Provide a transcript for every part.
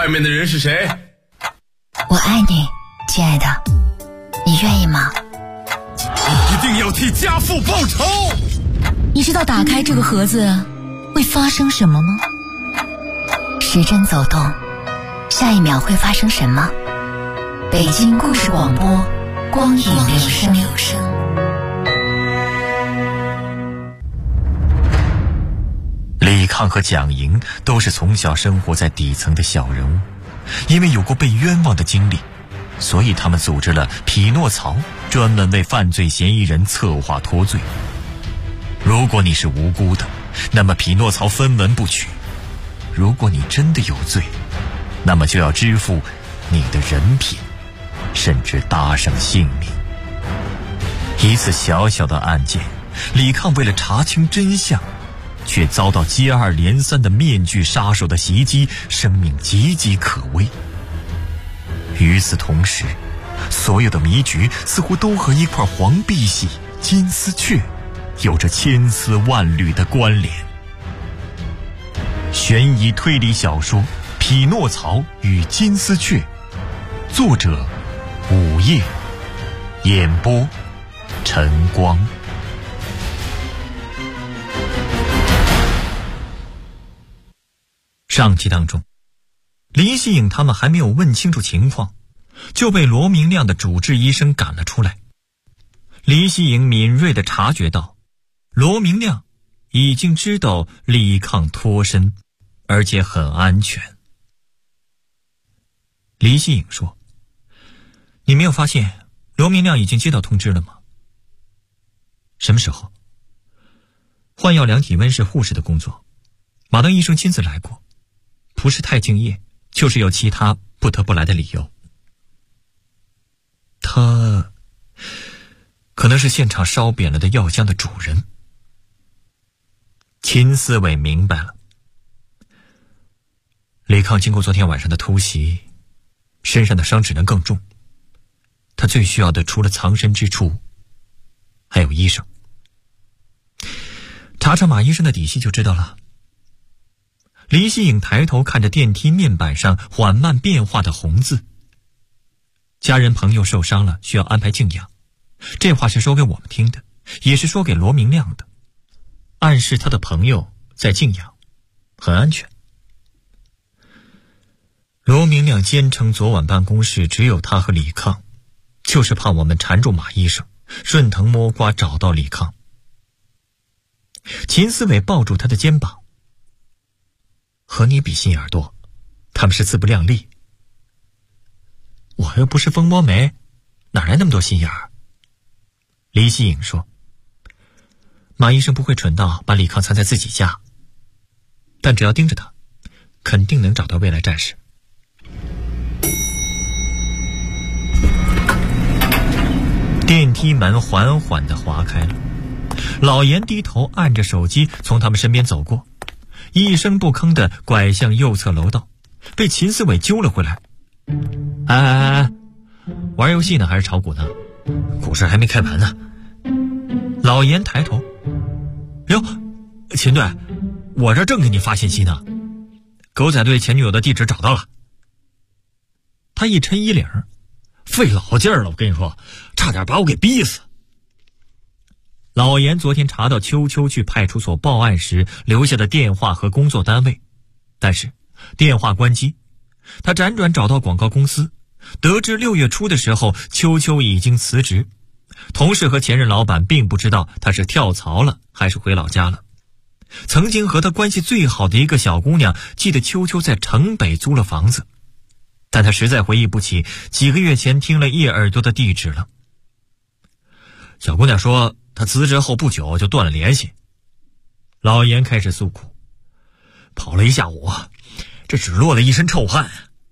外面的人是谁？ 我爱你，亲爱的，你愿意吗？ 你一定要替家父报仇！ 你知道打开这个盒子会发生什么吗？时针走动，下一秒会发生什么？北京故事广播，光影留声。 李抗和蒋莹都是从小生活在底层的小人物，因为有过被冤枉的经历，所以他们组织了匹诺曹，专门为犯罪嫌疑人策划脱罪。如果你是无辜的，那么匹诺曹分文不取；如果你真的有罪，那么就要支付你的人品，甚至搭上性命。一次小小的案件，李抗为了查清真相，却遭到接二连三的面具杀手的袭击，生命岌岌可危。与此同时，所有的迷局似乎都和一块黄碧玺、金丝雀有着千丝万缕的关联。悬疑推理小说《匹诺曹与金丝雀》，作者午夜，演播晨光。上集当中，林希颖他们还没有问清楚情况，就被罗明亮的主治医生赶了出来。林希颖敏锐地察觉到，罗明亮已经知道李抗脱身，而且很安全。林希颖说：“你没有发现罗明亮已经接到通知了吗？”“什么时候？”“换药量体温是护士的工作，马登医生亲自来过，不是太敬业，就是有其他不得不来的理由。”“他可能是现场烧扁了的药箱的主人。”秦思伟明白了，李抗经过昨天晚上的突袭，身上的伤只能更重，他最需要的除了藏身之处，还有医生。查查马医生的底细就知道了。李希颖抬头看着电梯面板上缓慢变化的红字：“家人朋友受伤了，需要安排静养。”这话是说给我们听的，也是说给罗明亮的，暗示他的朋友在静养，很安全。罗明亮坚称昨晚办公室只有他和李抗，就是怕我们缠住马医生，顺藤摸瓜找到李抗。秦思伟抱住他的肩膀：“和你比心眼多，他们是自不量力。我又不是蜂窝煤，哪来那么多心眼儿？”李希颖说：“马医生不会蠢到把李抗藏在自己家，但只要盯着他，肯定能找到未来战士。”电梯门缓缓地划开了，老严低头按着手机从他们身边走过，一声不吭地拐向右侧楼道，被秦思伟揪了回来。“哎，玩游戏呢还是炒股呢？股市还没开盘呢。”老严抬头：“哟，秦队，我这正给你发信息呢，狗仔队前女友的地址找到了。”他一抻衣领：“费老劲儿了，我跟你说，差点把我给逼死。”老严昨天查到秋秋去派出所报案时留下的电话和工作单位，但是电话关机。他辗转找到广告公司，得知6月初的时候秋秋已经辞职，同事和前任老板并不知道他是跳槽了还是回老家了。曾经和他关系最好的一个小姑娘记得秋秋在城北租了房子，但他实在回忆不起几个月前听了叶耳朵的地址了。小姑娘说她辞职后不久就断了联系。老严开始诉苦：“跑了一下午，这只落了一身臭汗。”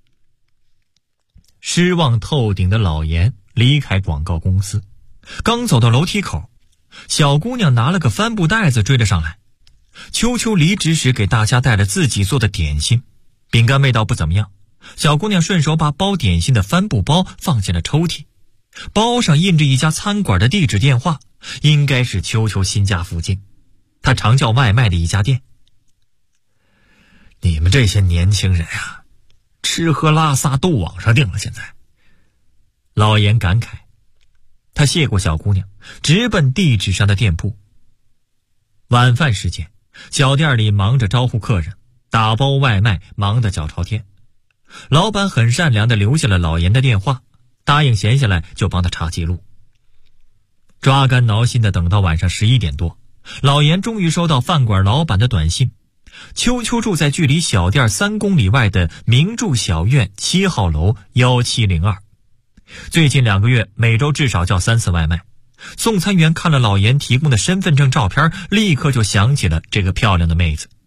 失望透顶的老严离开广告公司，刚走到楼梯口，小姑娘拿了个帆布袋子追了上来。秋秋离职时给大家带了自己做的点心，饼干味道不怎么样，小姑娘顺手把包点心的帆布包放进了抽屉，包上印着一家餐馆的地址电话，应该是秋秋新家附近，她常叫外卖的一家店。“你们这些年轻人啊， 吃喝拉撒都网上订了。现在老严感慨，他谢过小姑娘，直奔地址上的店铺。晚饭时间，小店里忙着招呼客人，打包外卖忙得脚朝天。老板很善良地留下了老严的电话，答应闲下来就帮他查记录。抓肝挠心地等到晚上11点多，老严终于收到饭馆老板的短信，秋秋住在距离小店3公里外的明柱小院7号楼1702，最近2个月每周至少叫3次外卖。送餐员看了老严提供的身份证照片，立刻就想起了这个漂亮的妹子。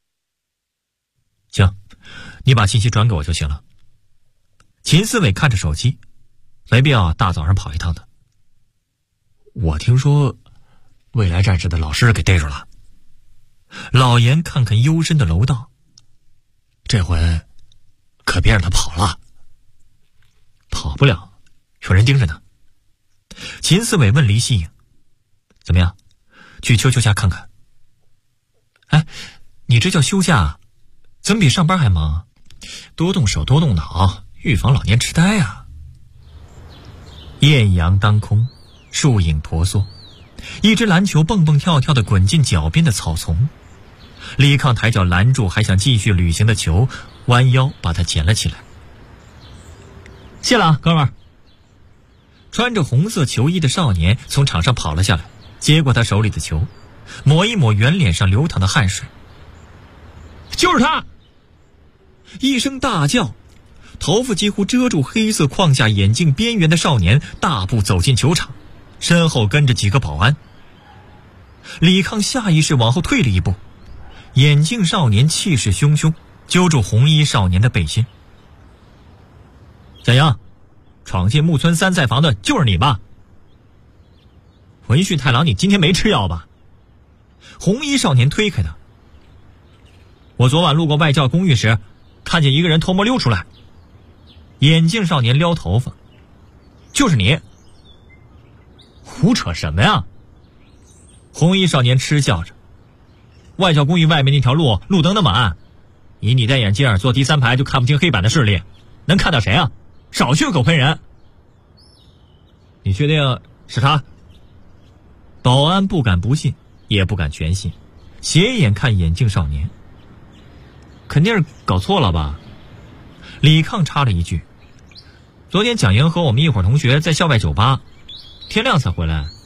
行，你把信息转给我就行了。秦思伟看着手机，没必要大早上跑一趟的。我听说未来战士的老师给逮住了。老严看看幽深的楼道，这回可别让他跑了。跑不了，有人盯着呢。秦思伟问黎希颖，怎么样，去秋秋家看看？哎，你这叫休假，怎么比上班还忙？多动手多动脑，预防老年痴呆啊。艳阳当空，树影婆娑，一只篮球蹦蹦跳跳地滚进脚边的草丛。李抗抬脚拦住还想继续旅行的球，弯腰把它捡了起来。谢了，哥们儿。穿着红色球衣的少年从场上跑了下来，接过他手里的球，抹一抹圆脸上流淌的汗水。就是他！一声大叫，头发几乎遮住黑色框架眼镜边缘的少年大步走进球场，身后跟着几个保安。李抗下意识往后退了一步，眼镜少年气势汹汹，揪住红衣少年的背心。怎样，闯进木村3菜房的就是你吧？文旭太郎，你今天没吃药吧？红衣少年推开他。我昨晚路过外教公寓时，看见一个人偷摸溜出来。眼镜少年撩头发，就是你。胡扯什么呀？红衣少年嗤笑着。外教公寓外面那条路灯那么暗，以你戴眼镜坐第3排就看不清黑板的视力，能看到谁啊？少去狗喷人！你确定是他？保安不敢不信，也不敢全信，斜眼看眼镜少年。肯定是搞错了吧？李抗插了一句。昨天蒋莹和我们一伙同学在校外酒吧，天亮才回来。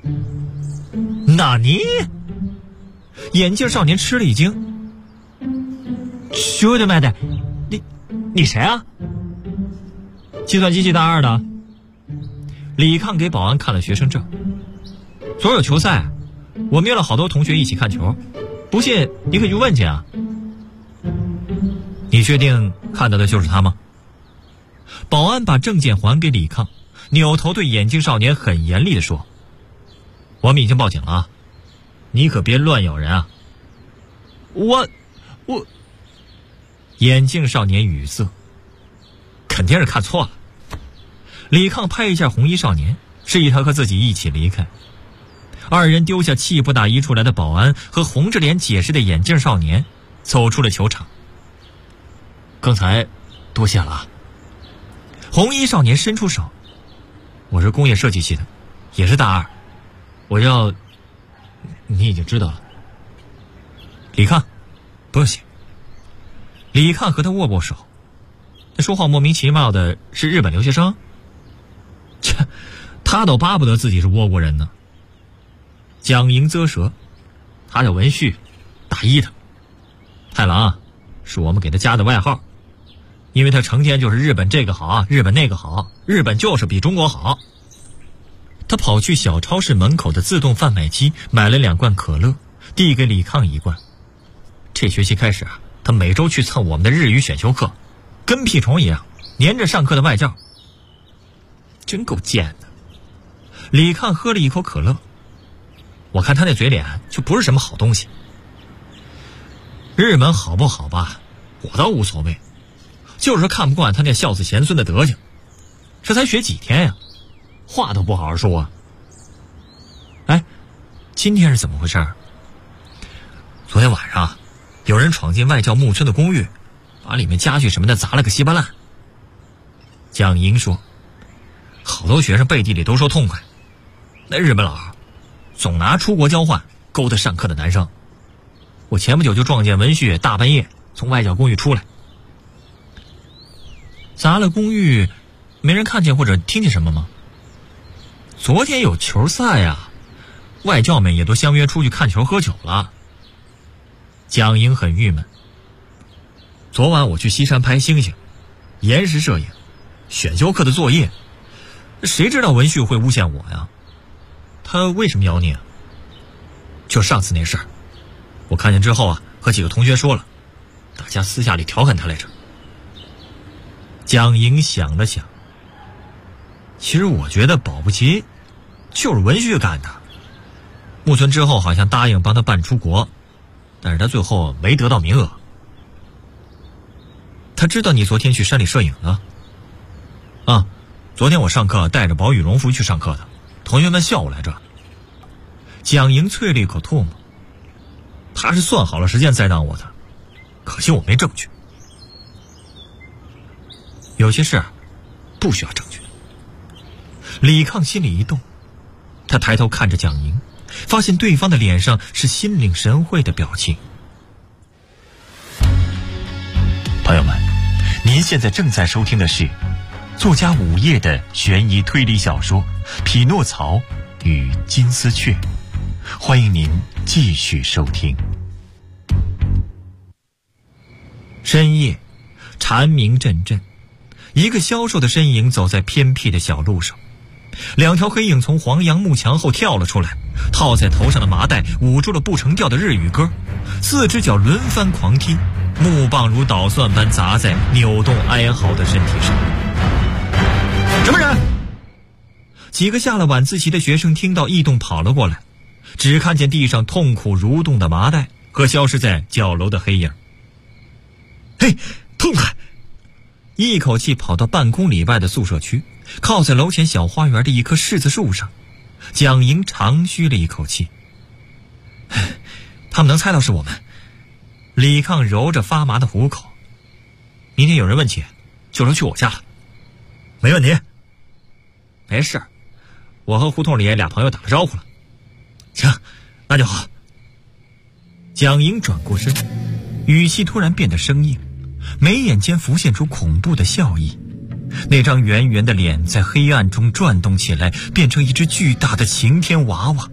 哪尼？眼镜少年吃了一惊。兄弟们的，你谁啊？计算机系大2的。李抗给保安看了学生证。昨儿有球赛，我们约了好多同学一起看球，不信你可以去问去啊。你确定看到的就是他吗？保安把证件还给李抗，扭头对眼镜少年很严厉地说：我们已经报警了啊，你可别乱咬人啊。我眼镜少年语塞，肯定是看错了。李抗拍一下红衣少年，示意他和自己一起离开。二人丢下气不打一处来的保安和红着脸解释的眼镜少年，走出了球场。刚才多谢了啊。红衣少年伸出手，我是工业设计系的，也是大2，我要……你已经知道了。李抗，不用谢。李抗和他握握手。他说话莫名其妙的是日本留学生？切，他都巴不得自己是倭国人呢。蒋莹啧舌，他叫文旭，大1的。太郎啊，是我们给他加的外号，因为他成天就是日本这个好，日本那个好，日本就是比中国好。他跑去小超市门口的自动贩卖机买了2罐可乐，递给李抗1罐。这学期开始啊，他每周去蹭我们的日语选修课，跟屁虫一样黏着上课的外教，真够贱的。李抗喝了一口可乐，我看他那嘴脸就不是什么好东西。日本好不好吧，我倒无所谓，就是看不惯他那孝子贤孙的德行。这才学几天呀，话都不好好说啊。哎，今天是怎么回事？昨天晚上有人闯进外教木村的公寓， 把里面家具什么的砸了个稀巴烂。蒋莹说，好多学生背地里都说痛快，那日本佬总拿出国交换勾搭上课的男生。我前不久就撞见文旭大半夜从外教公寓出来。砸了公寓没人看见或者听见什么吗？昨天有球赛啊，外教们也都相约出去看球喝酒了。蒋莹很郁闷，昨晚我去西山拍星星，延时摄影，选修课的作业，谁知道文旭会诬陷我呀？他为什么咬你啊？就上次那事儿，我看见之后啊，和几个同学说了，大家私下里调侃他来着。蒋莹想了想，其实我觉得保不齐就是文旭干的。木村之后好像答应帮他办出国，但是他最后没得到名额。他知道你昨天去山里摄影了？啊，昨天我上课带着薄羽绒服去上课的，同学们笑我来着。蒋莹啐了一口唾沫，他是算好了时间栽赃我的，可惜我没证据。有些事不需要证据。李抗心里一动，他抬头看着蒋莹，发现对方的脸上是心领神会的表情。朋友们，您现在正在收听的是作家午夜的悬疑推理小说《匹诺曹与金丝雀》，欢迎您继续收听。深夜，蝉鸣阵阵，一个消瘦的身影走在偏僻的小路上，两条黑影从黄杨木墙后跳了出来，套在头上的麻袋捂住了不成调的日语歌，四只脚轮番狂踢，木棒如捣蒜般砸在扭动哀嚎的身体上。什么人？几个下了晚自习的学生听到异动跑了过来，只看见地上痛苦蠕动的麻袋和消失在角楼的黑影。嘿，痛快！一口气跑到半公里外的宿舍区，靠在楼前小花园的一棵柿子树上。蒋莹长吁了一口气，他们能猜到是我们。李抗揉着发麻的虎口，明天有人问起，就说去我家了。没问题。没事，我和胡同里俩朋友打了招呼了。行，那就好。蒋莹转过身，语气突然变得生硬，眉眼间浮现出恐怖的笑意。那张圆圆的脸在黑暗中转动起来，变成一只巨大的晴天娃娃。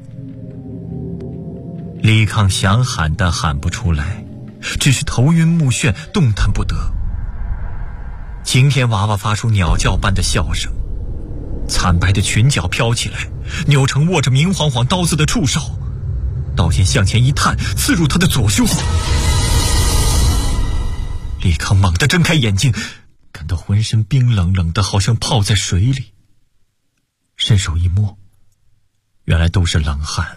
李抗想喊但喊不出来，只是头晕目眩，动弹不得。晴天娃娃发出鸟叫般的笑声，惨白的裙角飘起来，扭成握着明晃晃刀子的触手，刀尖向前一探，刺入他的左胸。李抗猛地睁开眼睛，感到浑身冰冷冷的，好像泡在水里。伸手一摸，原来都是冷汗。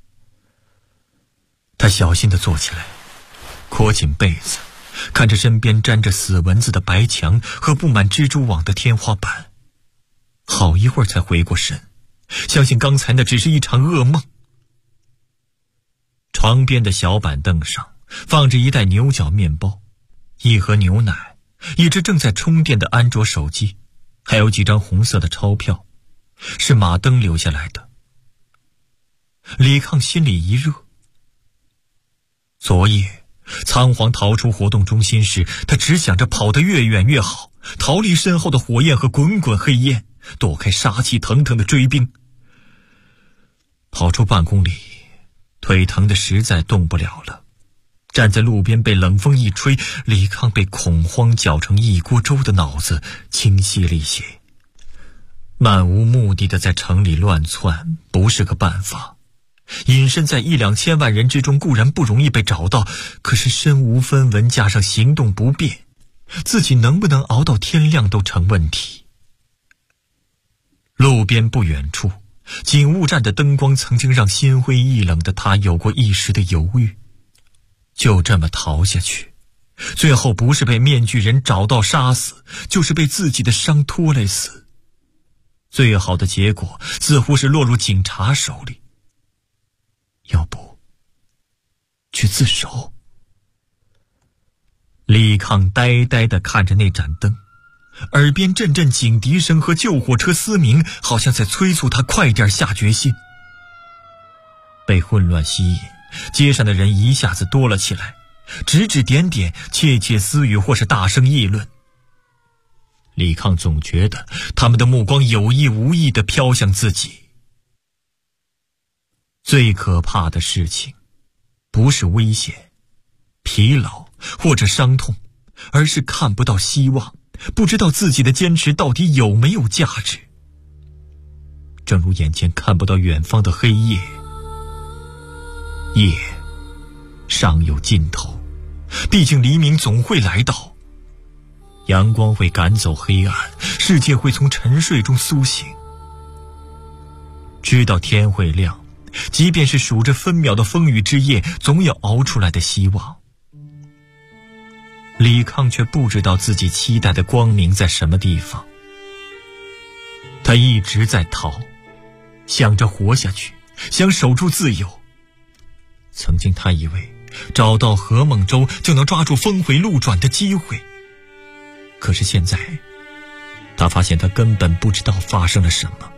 他小心地坐起来，裹紧被子，看着身边沾着死蚊子的白墙和布满蜘蛛网的天花板，好一会儿才回过神，相信刚才那只是一场噩梦。床边的小板凳上放着一袋牛角面包，一盒牛奶，一只正在充电的安卓手机，还有几张红色的钞票，是马登留下来的。李抗心里一热。昨夜仓皇逃出活动中心时，他只想着跑得越远越好，逃离身后的火焰和滚滚黑烟，躲开杀气腾腾的追兵。跑出半公里，腿疼得实在动不了了。站在路边被冷风一吹，李抗被恐慌搅成一锅粥的脑子清晰了一些。漫无目的的在城里乱窜不是个办法，隐身在1-2千万人之中固然不容易被找到，可是身无分文加上行动不便，自己能不能熬到天亮都成问题。路边不远处，警务站的灯光曾经让心灰意冷的他有过一时的犹豫。就这么逃下去，最后不是被面具人找到杀死，就是被自己的伤拖累死。最好的结果似乎是落入警察手里。要不去自首？ 李抗呆呆地看着那盏灯，耳边阵阵警笛声和救火车嘶鸣，好像在催促他快点下决心。被混乱吸引，街上的人一下子多了起来，指指点点，窃窃私语或是大声议论。李抗总觉得他们的目光有意无意地飘向自己。最可怕的事情不是危险、疲劳或者伤痛，而是看不到希望，不知道自己的坚持到底有没有价值。正如眼前看不到远方的黑夜，夜尚有尽头，毕竟黎明总会来到，阳光会赶走黑暗，世界会从沉睡中苏醒。知道天会亮，即便是数着分秒的风雨之夜，总有熬出来的希望。李抗却不知道自己期待的光明在什么地方。他一直在逃，想着活下去，想守住自由。曾经他以为找到何梦舟就能抓住峰回路转的机会，可是现在他发现他根本不知道发生了什么。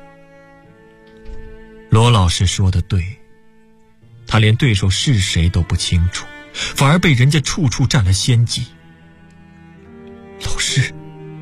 罗老师说的对，他连对手是谁都不清楚，反而被人家处处占了先机。老师，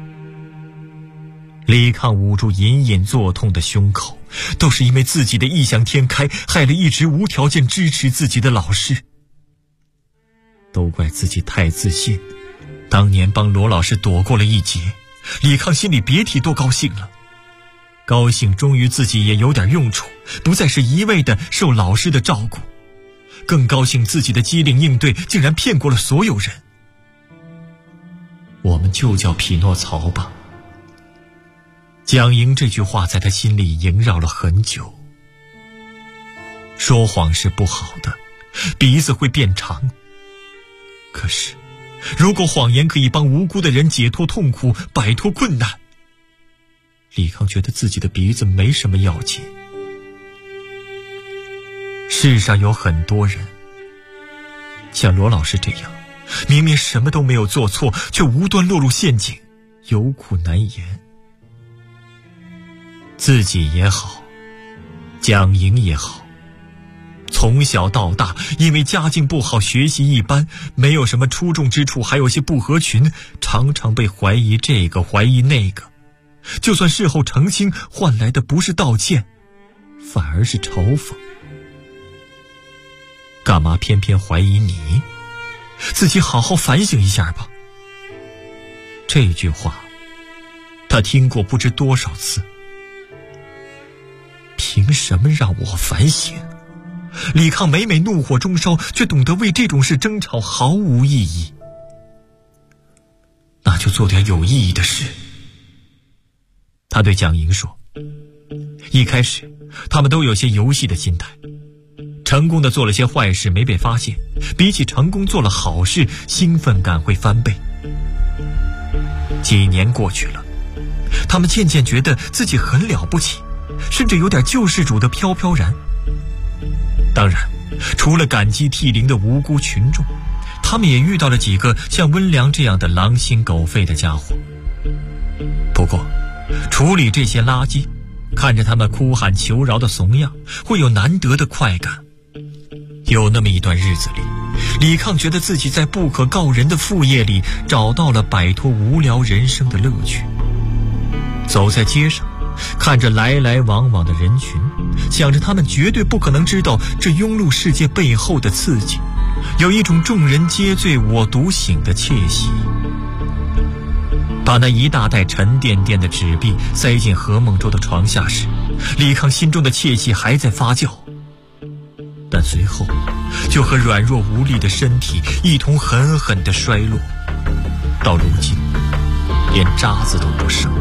李抗捂住隐隐作痛的胸口，都是因为自己的异想天开，害了一直无条件支持自己的老师。都怪自己太自信，当年帮罗老师躲过了一劫。李抗心里别提多高兴了，高兴终于自己也有点用处，不再是一味的受老师的照顾，更高兴自己的机灵应对竟然骗过了所有人。我们就叫匹诺曹吧。蒋莹这句话在他心里萦绕了很久。说谎是不好的，鼻子会变长。可是如果谎言可以帮无辜的人解脱痛苦，摆脱困难，李抗觉得自己的鼻子没什么要紧。世上有很多人像罗老师这样，明明什么都没有做错，却无端落入陷阱，有苦难言。自己也好，蒋莹也好，从小到大因为家境不好，学习一般，没有什么出众之处，还有些不合群，常常被怀疑这个怀疑那个，就算事后澄清，换来的不是道歉，反而是嘲讽。干嘛偏偏怀疑你？自己好好反省一下吧。这句话他听过不知多少次。凭什么让我反省？李抗每每怒火中烧，却懂得为这种事争吵毫无意义。那就做点有意义的事。他对蒋莹说，一开始他们都有些游戏的心态，成功的做了些坏事没被发现，比起成功做了好事，兴奋感会翻倍。几年过去了，他们渐渐觉得自己很了不起，甚至有点救世主的飘飘然。当然，除了感激涕零的无辜群众，他们也遇到了几个像温良这样的狼心狗肺的家伙。不过处理这些垃圾，看着他们哭喊求饶的怂样，会有难得的快感。有那么一段日子里，李抗觉得自己在不可告人的副业里找到了摆脱无聊人生的乐趣。走在街上，看着来来往往的人群，想着他们绝对不可能知道这庸碌世界背后的刺激，有一种众人皆醉我独醒的窃喜。把那一大袋沉甸甸的纸币塞进何梦舟的床下时，李抗心中的窃喜还在发酵，但随后就和软弱无力的身体一同狠狠地衰落，到如今连渣子都不剩。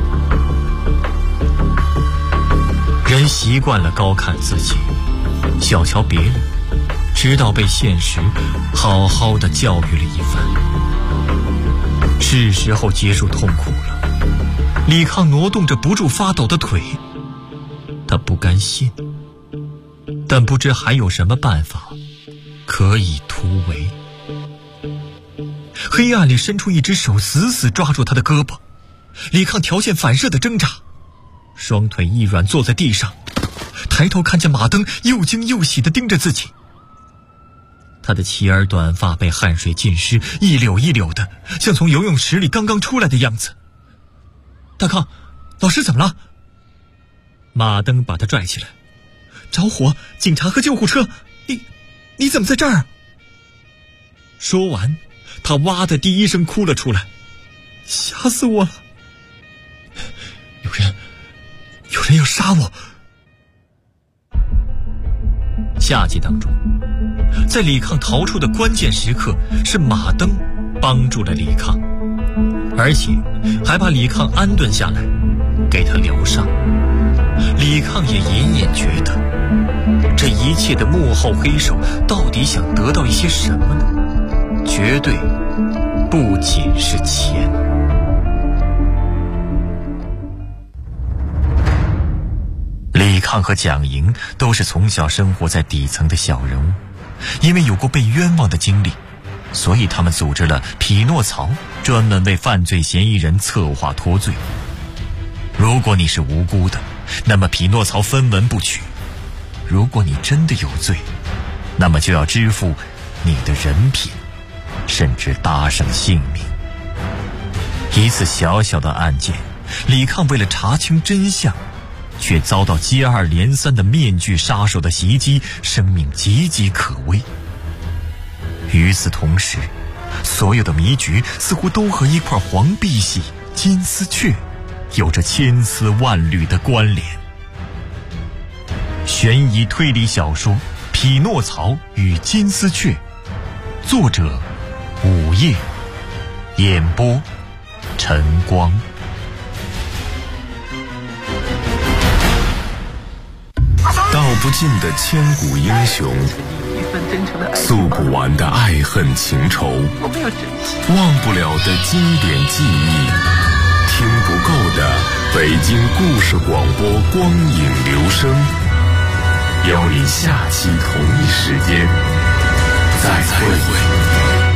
人习惯了高看自己，小瞧别人，直到被现实好好的教育了一番。是时候结束痛苦了。李抗挪动着不住发抖的腿，他不甘心，但不知还有什么办法可以突围。 黑暗里伸出一只手，死死抓住他的胳膊。李抗条件反射的挣扎，双腿一软坐在地上，抬头看见马登又惊又喜地盯着自己。他的齐耳短发被汗水浸湿，一绺一绺的，像从游泳池里刚刚出来的样子。大康，老师怎么了？马登把他拽起来。着火，警察和救护车，你怎么在这儿？说完，他哇的第一声哭了出来，吓死我了！有人要杀我！下集当中，在李抗逃出的关键时刻，是马登帮助了李抗，而且还把李抗安顿下来，给他疗伤。李抗也隐隐觉得，这一切的幕后黑手到底想得到一些什么呢？绝对不仅是钱。李抗和蒋莹都是从小生活在底层的小人物，因为有过被冤枉的经历，所以他们组织了匹诺曹，专门为犯罪嫌疑人策划脱罪。如果你是无辜的，那么匹诺曹分文不取；如果你真的有罪，那么就要支付你的人品，甚至搭上性命。一次小小的案件，李抗为了查清真相，却遭到接二连三的面具杀手的袭击，生命岌岌可危。与此同时，所有的迷局似乎都和一块黄碧玺、金丝雀有着千丝万缕的关联。悬疑推理小说《匹诺曹与金丝雀》，作者午夜，演播晨光。 道不尽的千古英雄，诉不完的爱恨情仇，忘不了的经典记忆，听不够的北京故事广播光影留声，邀你下期同一时间再会。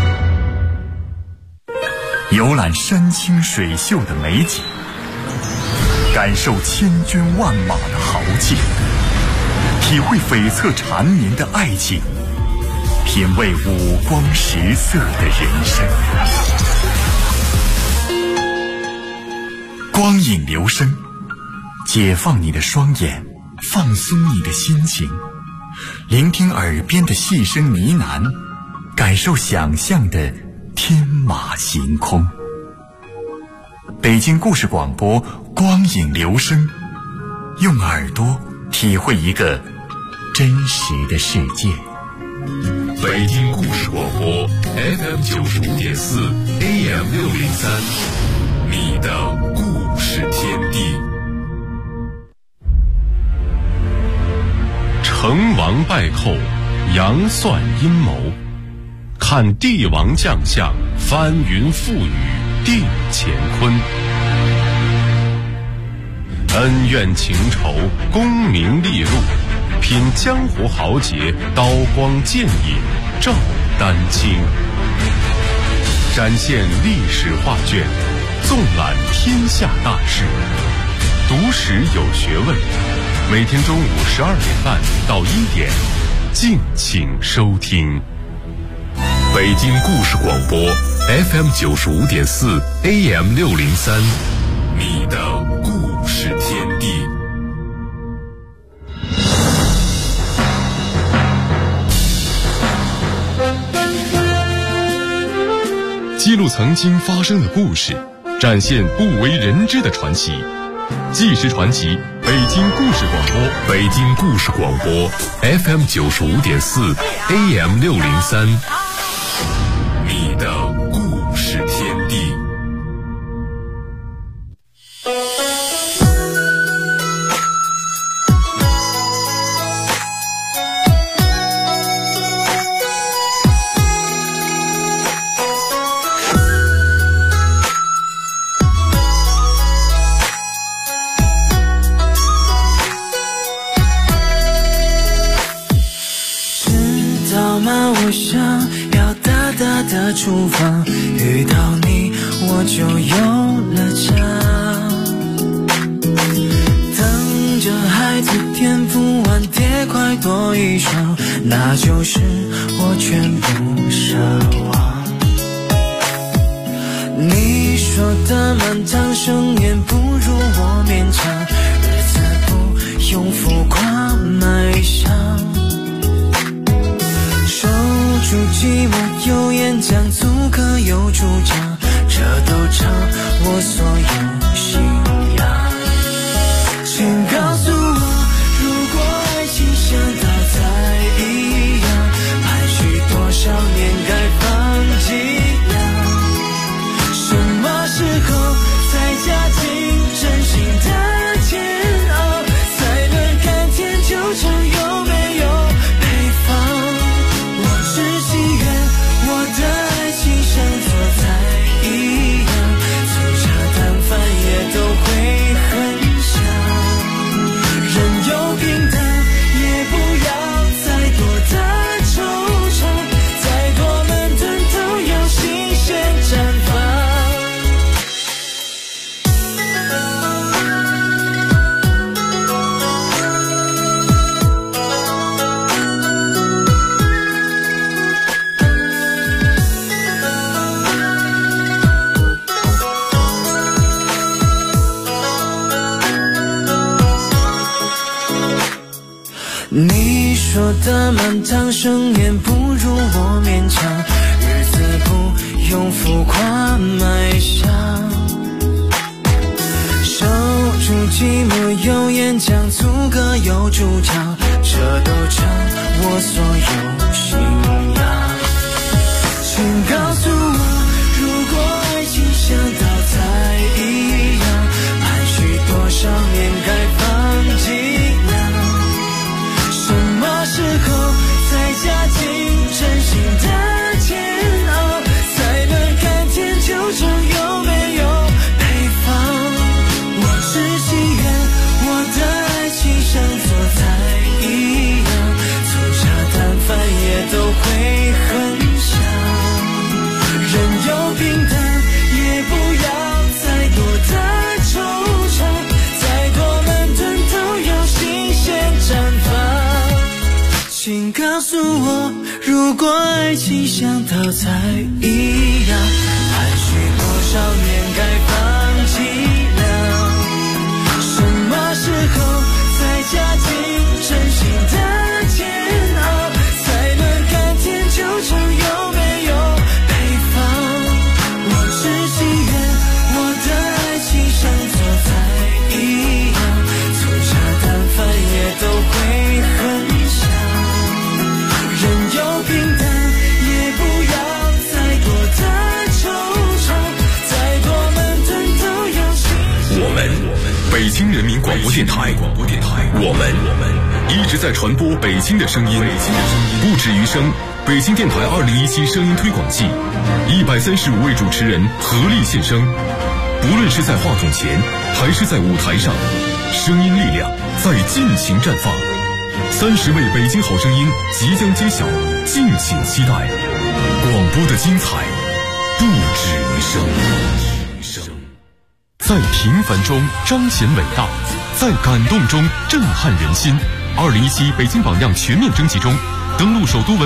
游览山清水秀的美景，感受千军万马的豪气，体会悱恻缠绵的爱情，品味五光十色的人生。光影留声，解放你的双眼，放松你的心情，聆听耳边的细声呢喃，感受想象的天马行空。北京故事广播光影留声，用耳朵体会一个真实的世界。 北京故事广播 FM 95.4 AM 603，你的故事天地。成王败寇，杨算阴谋，看帝王将相，翻云覆雨，定乾坤。恩怨情仇，功名利禄，品江湖豪杰，刀光剑影，照丹青。展现历史画卷，纵览天下大事，读史有学问。每天中午12点半到1点，敬请收听。北京故事广播 FM 95.4 AM 603，你的故事天地。记录曾经发生的故事，展现不为人知的传奇。纪实传奇，北京故事广播，北京故事广播 FM 95.4 AM 603，你的故事天地。 我想要大大的的厨房，遇到你我就有了家。等着孩子填不完叠块多一双，那就是我全部奢望。你说的满堂盛宴不如我勉强，日子不用浮夸卖相，守住寂寞有演讲，足可有主张，这都成我所有信仰。请告诉我，如果爱情像稻菜一样，盘旋多少年该放几两？什么时候才加进真心的煎熬，才能看天就成有没有配方？我只祈愿我的爱情像做菜一样，粗茶淡饭也都会很香，人有平等也不要再多的惆怅，再多门盾都有新鲜绽放。你说的满堂盛宴不如我勉强，日子不用浮夸卖相，守住寂寞有演讲，足可有主张，这都成我所有信仰。请告诉我，如果爱情像稻菜一样，盘旋多少年该放几两？什么时候才加进真心的煎熬，才能看天就成有没有配方？我只祈愿我的爱情像做菜一样，粗茶淡饭也都会很香，人有平等也不要再多的惆怅，再多门盾都有新鲜绽放。请告诉我，如果爱情像稻菜一样，盘旋多少年该放几两？什么时候才加进真心的煎熬，才能看天就成有没有配方？我只祈愿我的爱情像做菜一样，粗茶淡饭也都会很香，人有平等也不要再多的惆怅，再多门盾都有新鲜。 我们北京人民广播电台，我们一直在传播北京的声音，不止于声。北京电台2017声音推广季，135位主持人合力献声，不论是在话筒前还是在舞台上，声音力量在尽情绽放。30位北京好声音即将揭晓，敬请期待。广播的精彩不止于声。在平凡中彰显伟大，在感动中震撼人心。2017北京榜样全面征集中，登录首都文